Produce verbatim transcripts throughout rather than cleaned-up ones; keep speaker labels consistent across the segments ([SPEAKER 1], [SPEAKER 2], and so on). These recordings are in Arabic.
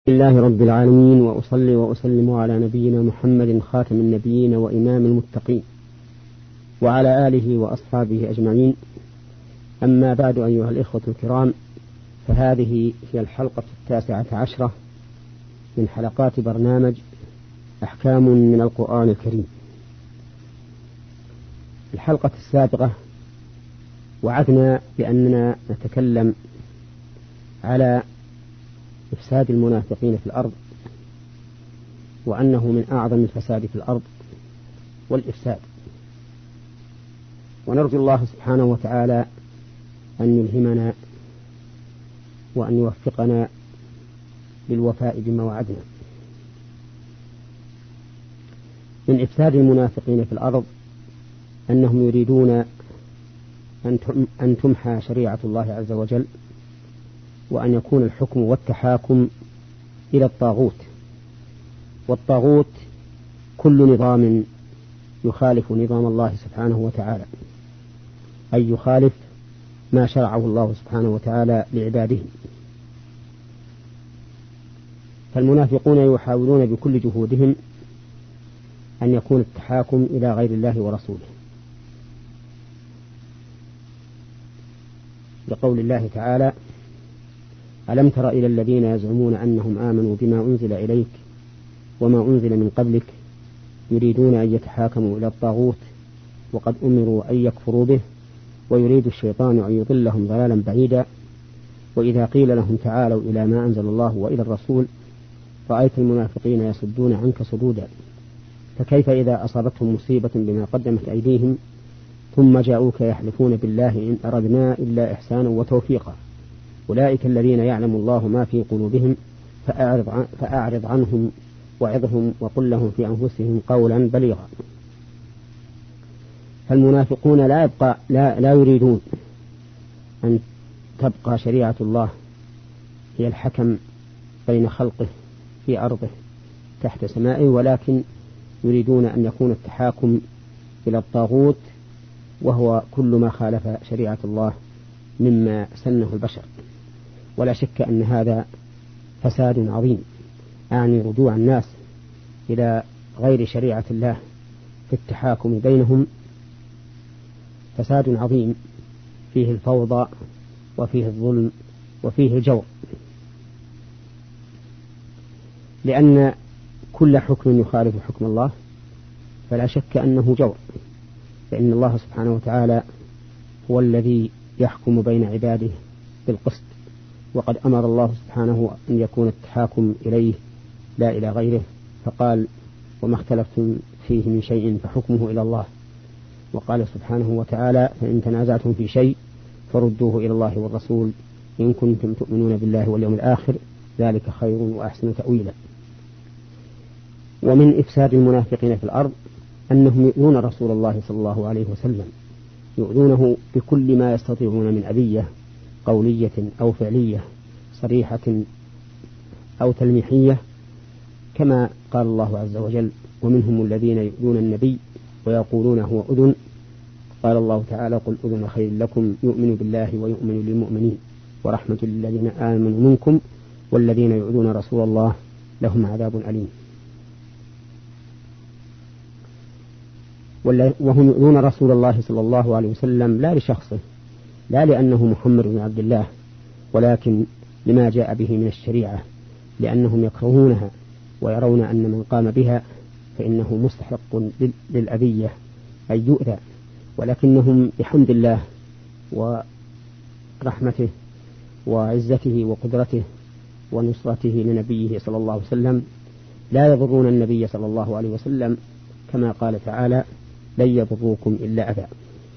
[SPEAKER 1] لله رب العالمين، وأصلي وأسلم على نبينا محمد خاتم النبيين وإمام المتقين وعلى آله وأصحابه أجمعين. أما بعد، أيها الإخوة الكرام، فهذه هي الحلقة التاسعة عشرة من حلقات برنامج أحكام من القرآن الكريم. الحلقة السابقة وعدنا بأننا نتكلم على إفساد المنافقين في الأرض، وأنه من أعظم الفساد في الأرض والإفساد، ونرجو الله سبحانه وتعالى أن يلهمنا وأن يوفقنا للوفاء بما وعدنا. من إفساد المنافقين في الأرض أنهم يريدون أن تمحى شريعة الله عز وجل، وأن يكون الحكم والتحاكم إلى الطاغوت. والطاغوت كل نظام يخالف نظام الله سبحانه وتعالى، أي يخالف ما شرعه الله سبحانه وتعالى لعباده. فالمنافقون يحاولون بكل جهودهم أن يكون التحاكم إلى غير الله ورسوله، لقول الله تعالى: ألم تر إلى الذين يزعمون أنهم آمنوا بما أنزل إليك وما أنزل من قبلك يريدون أن يتحاكموا إلى الطاغوت وقد أمروا أن يكفروا به ويريد الشيطان أن يضلهم ضلالا بعيدا. وإذا قيل لهم تعالوا إلى ما أنزل الله وإلى الرسول رأيت المنافقين يصدون عنك صدودا، فكيف إذا أصابتهم مصيبة بما قدمت أيديهم ثم جاءوك يحلفون بالله إن أردنا إلا إحسانا وتوفيقا أولئك الذين يعلم الله ما في قلوبهم فأعرض, عن فأعرض عنهم وعظهم وقل لهم في أنفسهم قولا بليغا. فالمنافقون لا, يبقى لا, لا يريدون أن تبقى شريعة الله هي الحكم بين خلقه في أرضه تحت سمائه، ولكن يريدون أن يكون التحاكم إلى الطاغوت، وهو كل ما خالف شريعة الله مما سنه البشر. ولا شك أن هذا فساد عظيم، أعني رجوع الناس إلى غير شريعة الله في التحاكم بينهم، فساد عظيم فيه الفوضى وفيه الظلم وفيه الجور، لأن كل حكم يخالف حكم الله فلا شك أنه جور، فإن الله سبحانه وتعالى هو الذي يحكم بين عباده بالقسط، وقد أمر الله سبحانه أن يكون التحاكم إليه لا إلى غيره، فقال: وما اختلفتم فيه من شيء فحكمه إلى الله. وقال سبحانه وتعالى: فإن تنازعتم في شيء فردوه إلى الله والرسول إن كنتم تؤمنون بالله واليوم الآخر ذلك خير وأحسن تأويلا. ومن إفساد المنافقين في الأرض أنهم يؤذون رسول الله صلى الله عليه وسلم، يؤذونه بكل ما يستطيعون من أذية قولية أو فعلية صريحة أو تلميحية، كما قال الله عز وجل: ومنهم الذين يؤذون النبي ويقولون هو أذن، قال الله تعالى: قل أذن خير لكم يؤمن بالله ويؤمن للمؤمنين ورحمة للذين آمنوا منكم والذين يؤذون رسول الله لهم عذاب أليم. وهم يؤذون رسول الله صلى الله عليه وسلم لا لشخصه، لا لأنه محمد بن عبد الله، ولكن لما جاء به من الشريعة، لأنهم يكرهونها ويرون أن من قام بها فإنه مستحق للأذية أي يؤذى، ولكنهم بحمد الله ورحمته وعزته وقدرته ونصرته لنبيه صلى الله عليه وسلم لا يضرون النبي صلى الله عليه وسلم، كما قال تعالى: لن يضروكم إلا أذى.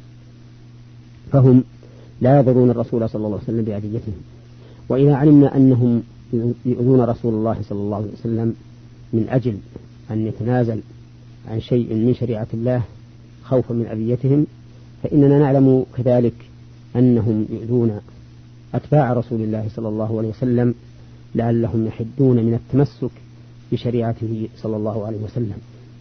[SPEAKER 1] فهم لا يضرون الرسول صلى الله عليه وسلم بأذيتهم. وإذا علمنا أنهم يؤذون رسول الله صلى الله عليه وسلم من أجل أن يتنازل عن شيء من شريعة الله خوفا من أذيتهم، فإننا نعلم كذلك أنهم يؤذون أتباع رسول الله صلى الله عليه وسلم لعلهم يحدون من التمسك بشريعته صلى الله عليه وسلم.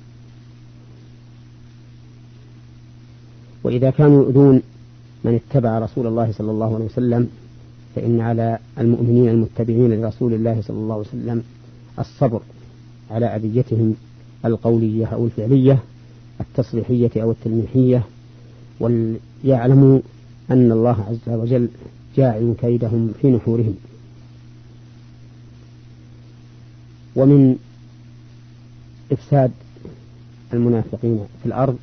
[SPEAKER 1] وإذا كانوا يؤذون من اتبع رسول الله صلى الله عليه وسلم فإن على المؤمنين المتبعين لرسول الله صلى الله عليه وسلم الصبر على أذيتهم القولية أو الفعلية، التصريحية أو التلميحية، وليعلموا أن الله عز وجل جاعل كيدهم في نحورهم. ومن إفساد المنافقين في الأرض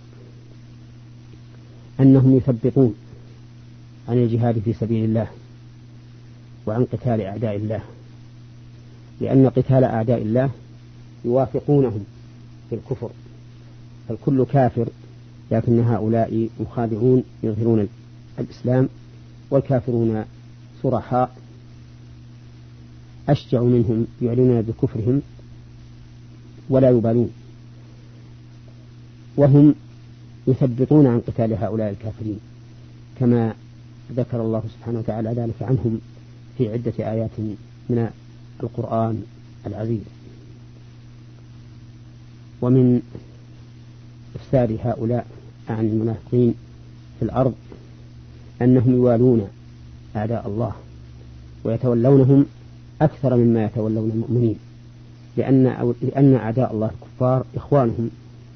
[SPEAKER 1] أنهم يثبطون عن الجهاد في سبيل الله وعن قتال أعداء الله، لأن قتال أعداء الله يوافقونهم في الكفر، فالكل كافر، لكن هؤلاء مخادعون يظهرون الإسلام، والكافرون صرحاء أشجع منهم يعلنون بكفرهم ولا يبالون، وهم يثبطون عن قتال هؤلاء الكافرين، كما ذكر الله سبحانه وتعالى ذلك عنهم في عدة آيات من القرآن العزيز. ومن إفساد هؤلاء عن المنافقين في الأرض أنهم يوالون أعداء الله ويتولونهم أكثر مما يتولون المؤمنين، لأن لأن أعداء الله الكفار إخوانهم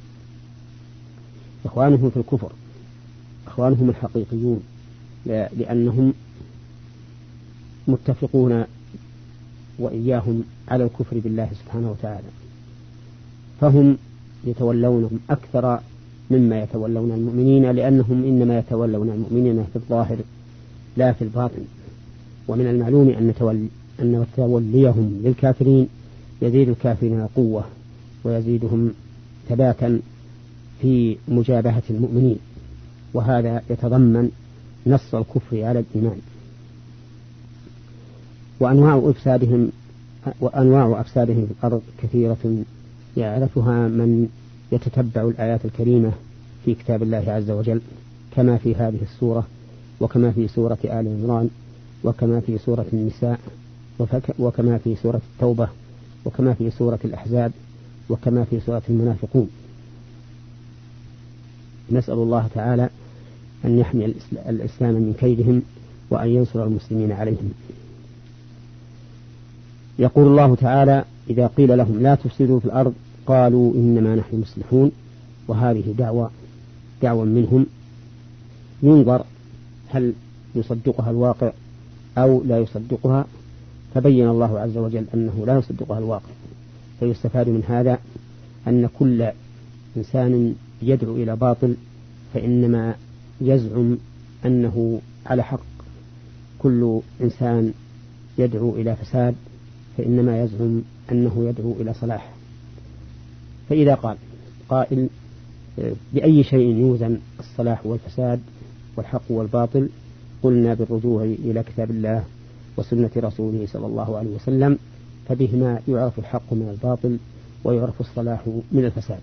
[SPEAKER 1] إخوانهم في الكفر، إخوانهم الحقيقيون، لأنهم متفقون وإياهم على الكفر بالله سبحانه وتعالى، فهم يتولونهم أكثر مما يتولون المؤمنين، لأنهم إنما يتولون المؤمنين في الظاهر لا في الباطن. ومن المعلوم أن تولي أن توليهم للكافرين يزيد الكافرين قوة ويزيدهم ثباتا في مجابهة المؤمنين، وهذا يتضمن نص الكفر على الإيمان. وأنواع أفسادهم وأنواع أفسادهم في الأرض كثيرة يعرفها من يتتبع الآيات الكريمة في كتاب الله عز وجل، كما في هذه السورة، وكما في سورة آل عمران، وكما في سورة النساء، وكما في سورة التوبة، وكما في سورة الأحزاب، وكما في سورة المنافقون. نسأل الله تعالى أن يحمي الإسلام من كيدهم وأن ينصر المسلمين عليهم. يقول الله تعالى: إذا قيل لهم لا تفسدوا في الأرض قالوا إنما نحن مصلحون. وهذه دعوة دعوة منهم، ينظر هل يصدقها الواقع أو لا يصدقها، فبين الله عز وجل أنه لا يصدقها الواقع. فيستفاد من هذا أن كل إنسان يدعو إلى باطل فإنما يزعم أنه على حق، كل إنسان يدعو إلى فساد فإنما يزعم أنه يدعو إلى صلاح. فإذا قال قائل بأي شيء يوزن الصلاح والفساد والحق والباطل، قلنا بالرجوع إلى كتاب الله وسنة رسوله صلى الله عليه وسلم، فبهما يعرف الحق من الباطل ويعرف الصلاح من الفساد.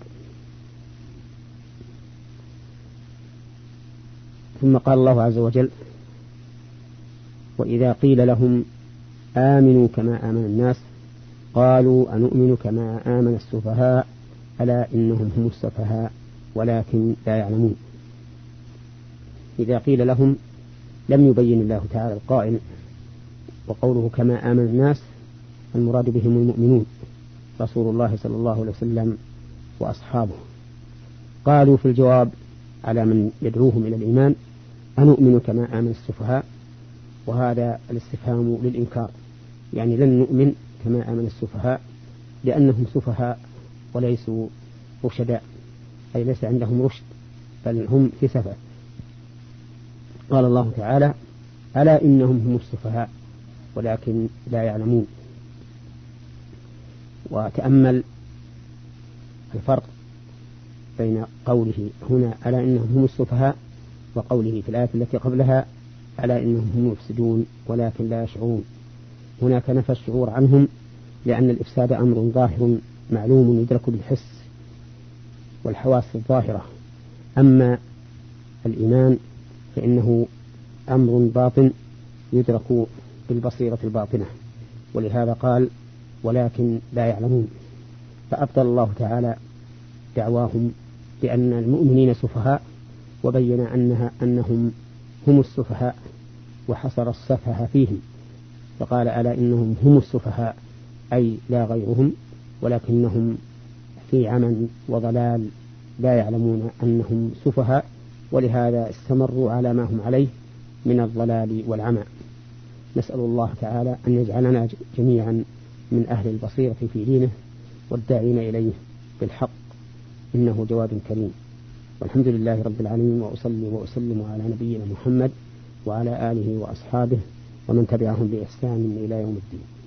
[SPEAKER 1] ثم قال الله عز وجل: وإذا قيل لهم آمنوا كما آمن الناس قالوا أنؤمن كما آمن السفهاء ألا إنهم هم السفهاء ولكن لا يعلمون. إذا قيل لهم لم يبين الله تعالى القائل، وقوله كما آمن الناس المراد بهم المؤمنون رسول الله صلى الله عليه وسلم وأصحابه. قالوا في الجواب على من يدعوهم إلى الإيمان: أنؤمن كما آمن السفهاء، وهذا الاستفهام للإنكار، يعني لن نؤمن كما آمن السفهاء لأنهم سفهاء وليسوا رشداء، أي ليس عندهم رشد بل هم في سفه. قال الله تعالى: ألا إنهم هم السفهاء ولكن لا يعلمون. وتأمل الفرق بين قوله هنا ألا إنهم هم السفهاء وقوله في الآية التي قبلها ألا إنهم هم المفسدون ولكن لا يشعرون. هناك نفى الشعور عنهم لأن الإفساد أمر ظاهر معلوم يدرك بالحس والحواس الظاهرة، أما الإيمان فإنه أمر باطن يدرك بالبصيرة الباطنة، ولهذا قال ولكن لا يعلمون. فأبطل الله تعالى دعواهم بأن المؤمنين سفهاء، وبين أنها أنهم هم السفهاء وحصر السفه فيهم، فقال ألا إنهم هم السفهاء أي لا غيرهم، ولكنهم في عمى وضلال لا يعلمون أنهم سفهاء، ولهذا استمروا على ما هم عليه من الضلال والعمى. نسأل الله تعالى أن يجعلنا جميعا من أهل البصيرة في دينه والداعين إليه بالحق، إنه جواد كريم. والحمد لله رب العالمين، وأصلي وأسلم على نبينا محمد وعلى آله وأصحابه ومن تبعهم بإحسان إلى يوم الدين.